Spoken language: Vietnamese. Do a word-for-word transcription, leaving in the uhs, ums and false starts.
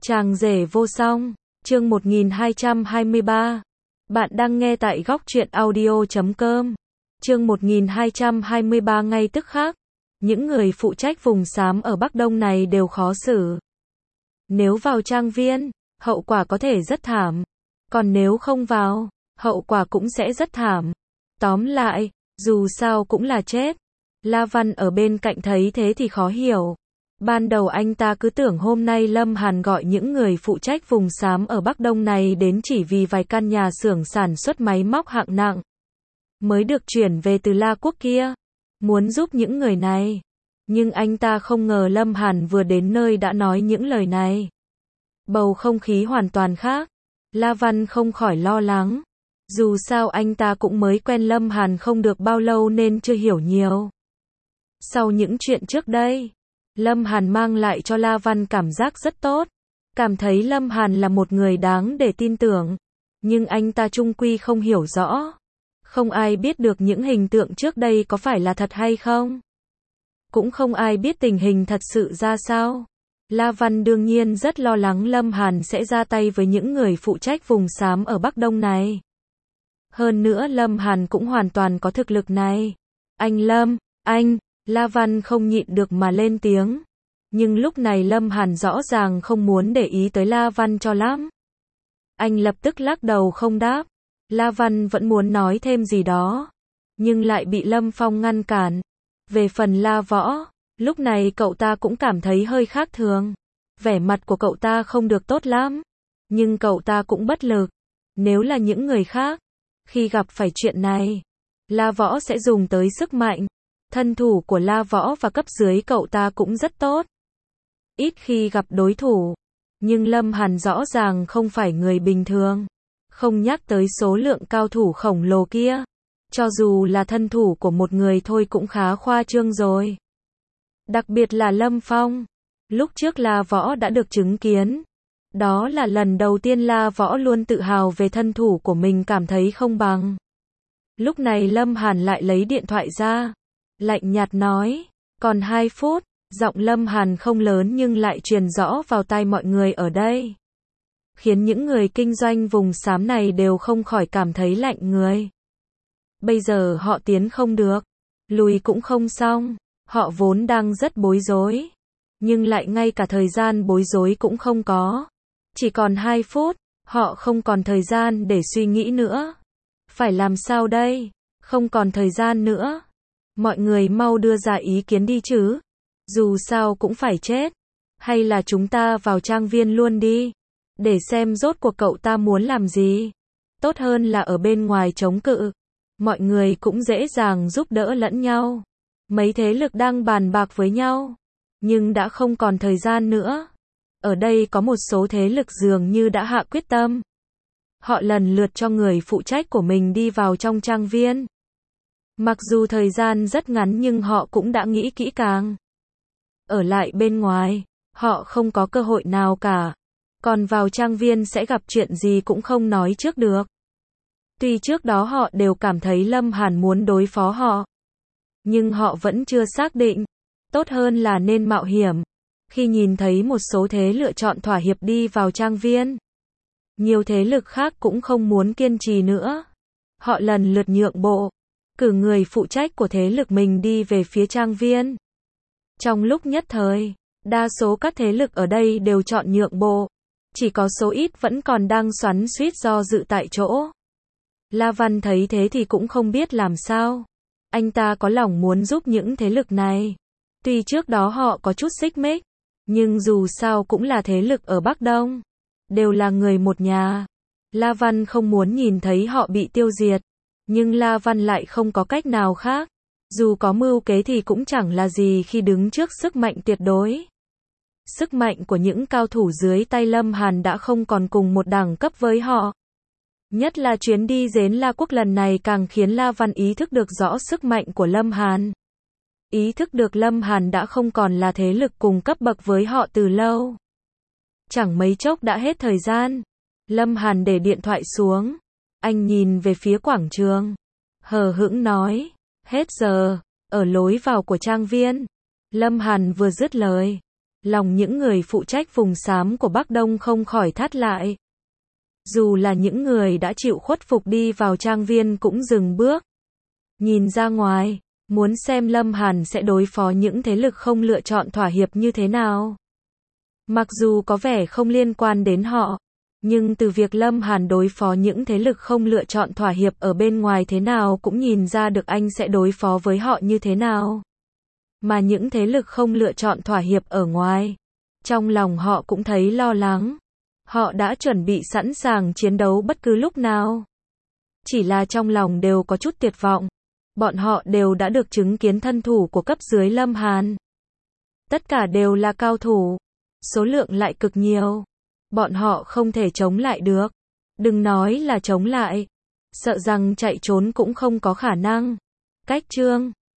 Chàng rể vô song, chương một nghìn hai trăm hai mươi ba. Bạn đang nghe tại góc truyện audio chấm com. Chương một nghìn hai trăm hai mươi ba. Ngay tức khắc, những người phụ trách vùng xám ở Bắc Đông này đều khó xử. Nếu vào trang viên, hậu quả có thể rất thảm. Còn nếu không vào, hậu quả cũng sẽ rất thảm. Tóm lại, dù sao cũng là chết. La Văn ở bên cạnh thấy thế thì khó hiểu. Ban đầu anh ta cứ tưởng hôm nay Lâm Hàn gọi những người phụ trách vùng xám ở Bắc Đông này đến chỉ vì vài căn nhà xưởng sản xuất máy móc hạng nặng mới được chuyển về từ La Quốc kia, muốn giúp những người này. Nhưng anh ta không ngờ Lâm Hàn vừa đến nơi đã nói những lời này. Bầu không khí hoàn toàn khác. La Văn không khỏi lo lắng. Dù sao anh ta cũng mới quen Lâm Hàn không được bao lâu nên chưa hiểu nhiều. Sau những chuyện trước đây, Lâm Hàn mang lại cho La Văn cảm giác rất tốt. Cảm thấy Lâm Hàn là một người đáng để tin tưởng. Nhưng anh ta chung quy không hiểu rõ. Không ai biết được những hình tượng trước đây có phải là thật hay không. Cũng không ai biết tình hình thật sự ra sao. La Văn đương nhiên rất lo lắng Lâm Hàn sẽ ra tay với những người phụ trách vùng xám ở Bắc Đông này. Hơn nữa Lâm Hàn cũng hoàn toàn có thực lực này. Anh Lâm, anh... La Văn không nhịn được mà lên tiếng. Nhưng lúc này Lâm Hàn rõ ràng không muốn để ý tới La Văn cho lắm. Anh lập tức lắc đầu không đáp. La Văn vẫn muốn nói thêm gì đó, nhưng lại bị Lâm Phong ngăn cản. Về phần La Võ, lúc này cậu ta cũng cảm thấy hơi khác thường. Vẻ mặt của cậu ta không được tốt lắm, nhưng cậu ta cũng bất lực. Nếu là những người khác, khi gặp phải chuyện này, La Võ sẽ dùng tới sức mạnh. Thân thủ của La Võ và cấp dưới cậu ta cũng rất tốt. Ít khi gặp đối thủ. Nhưng Lâm Hàn rõ ràng không phải người bình thường. Không nhắc tới số lượng cao thủ khổng lồ kia. Cho dù là thân thủ của một người thôi cũng khá khoa trương rồi. Đặc biệt là Lâm Phong. Lúc trước La Võ đã được chứng kiến. Đó là lần đầu tiên La Võ luôn tự hào về thân thủ của mình, cảm thấy không bằng. Lúc này Lâm Hàn lại lấy điện thoại ra. Lạnh nhạt nói, còn hai phút, giọng Lâm Hàn không lớn nhưng lại truyền rõ vào tai mọi người ở đây. Khiến những người kinh doanh vùng xám này đều không khỏi cảm thấy lạnh người. Bây giờ họ tiến không được, lùi cũng không xong, họ vốn đang rất bối rối. Nhưng lại ngay cả thời gian bối rối cũng không có. Chỉ còn hai phút, họ không còn thời gian để suy nghĩ nữa. Phải làm sao đây? Không còn thời gian nữa. Mọi người mau đưa ra ý kiến đi chứ. Dù sao cũng phải chết. Hay là chúng ta vào trang viên luôn đi. Để xem rốt cuộc cậu ta muốn làm gì. Tốt hơn là ở bên ngoài chống cự. Mọi người cũng dễ dàng giúp đỡ lẫn nhau. Mấy thế lực đang bàn bạc với nhau. Nhưng đã không còn thời gian nữa. Ở đây có một số thế lực dường như đã hạ quyết tâm. Họ lần lượt cho người phụ trách của mình đi vào trong trang viên. Mặc dù thời gian rất ngắn nhưng họ cũng đã nghĩ kỹ càng. Ở lại bên ngoài, họ không có cơ hội nào cả. Còn vào trang viên sẽ gặp chuyện gì cũng không nói trước được. Tuy trước đó họ đều cảm thấy Lâm Hàn muốn đối phó họ. Nhưng họ vẫn chưa xác định. Tốt hơn là nên mạo hiểm. Khi nhìn thấy một số thế lựa chọn thỏa hiệp đi vào trang viên. Nhiều thế lực khác cũng không muốn kiên trì nữa. Họ lần lượt nhượng bộ. Cử người phụ trách của thế lực mình đi về phía trang viên. Trong lúc nhất thời, đa số các thế lực ở đây đều chọn nhượng bộ. Chỉ có số ít vẫn còn đang xoắn xuýt do dự tại chỗ. La Văn thấy thế thì cũng không biết làm sao. Anh ta có lòng muốn giúp những thế lực này. Tuy trước đó họ có chút xích mích, nhưng dù sao cũng là thế lực ở Bắc Đông. Đều là người một nhà. La Văn không muốn nhìn thấy họ bị tiêu diệt. Nhưng La Văn lại không có cách nào khác. Dù có mưu kế thì cũng chẳng là gì khi đứng trước sức mạnh tuyệt đối. Sức mạnh của những cao thủ dưới tay Lâm Hàn đã không còn cùng một đẳng cấp với họ. Nhất là chuyến đi đến La Quốc lần này càng khiến La Văn ý thức được rõ sức mạnh của Lâm Hàn. Ý thức được Lâm Hàn đã không còn là thế lực cùng cấp bậc với họ từ lâu. Chẳng mấy chốc đã hết thời gian. Lâm Hàn để điện thoại xuống. Anh nhìn về phía quảng trường. Hờ hững nói. Hết giờ. Ở lối vào của trang viên. Lâm Hàn vừa dứt lời. lòng những người phụ trách vùng xám của Bắc Đông không khỏi thắt lại. Dù là những người đã chịu khuất phục đi vào trang viên cũng dừng bước. Nhìn ra ngoài, muốn xem Lâm Hàn sẽ đối phó những thế lực không lựa chọn thỏa hiệp như thế nào. Mặc dù có vẻ không liên quan đến họ, nhưng từ việc Lâm Hàn đối phó những thế lực không lựa chọn thỏa hiệp ở bên ngoài thế nào cũng nhìn ra được anh sẽ đối phó với họ như thế nào. Mà những thế lực không lựa chọn thỏa hiệp ở ngoài, trong lòng họ cũng thấy lo lắng. Họ đã chuẩn bị sẵn sàng chiến đấu bất cứ lúc nào. Chỉ là trong lòng đều có chút tuyệt vọng. Bọn họ đều đã được chứng kiến thân thủ của cấp dưới Lâm Hàn. Tất cả đều là cao thủ. Số lượng lại cực nhiều. Bọn họ không thể chống lại được. Đừng nói là chống lại. Sợ rằng chạy trốn cũng không có khả năng. Cách chương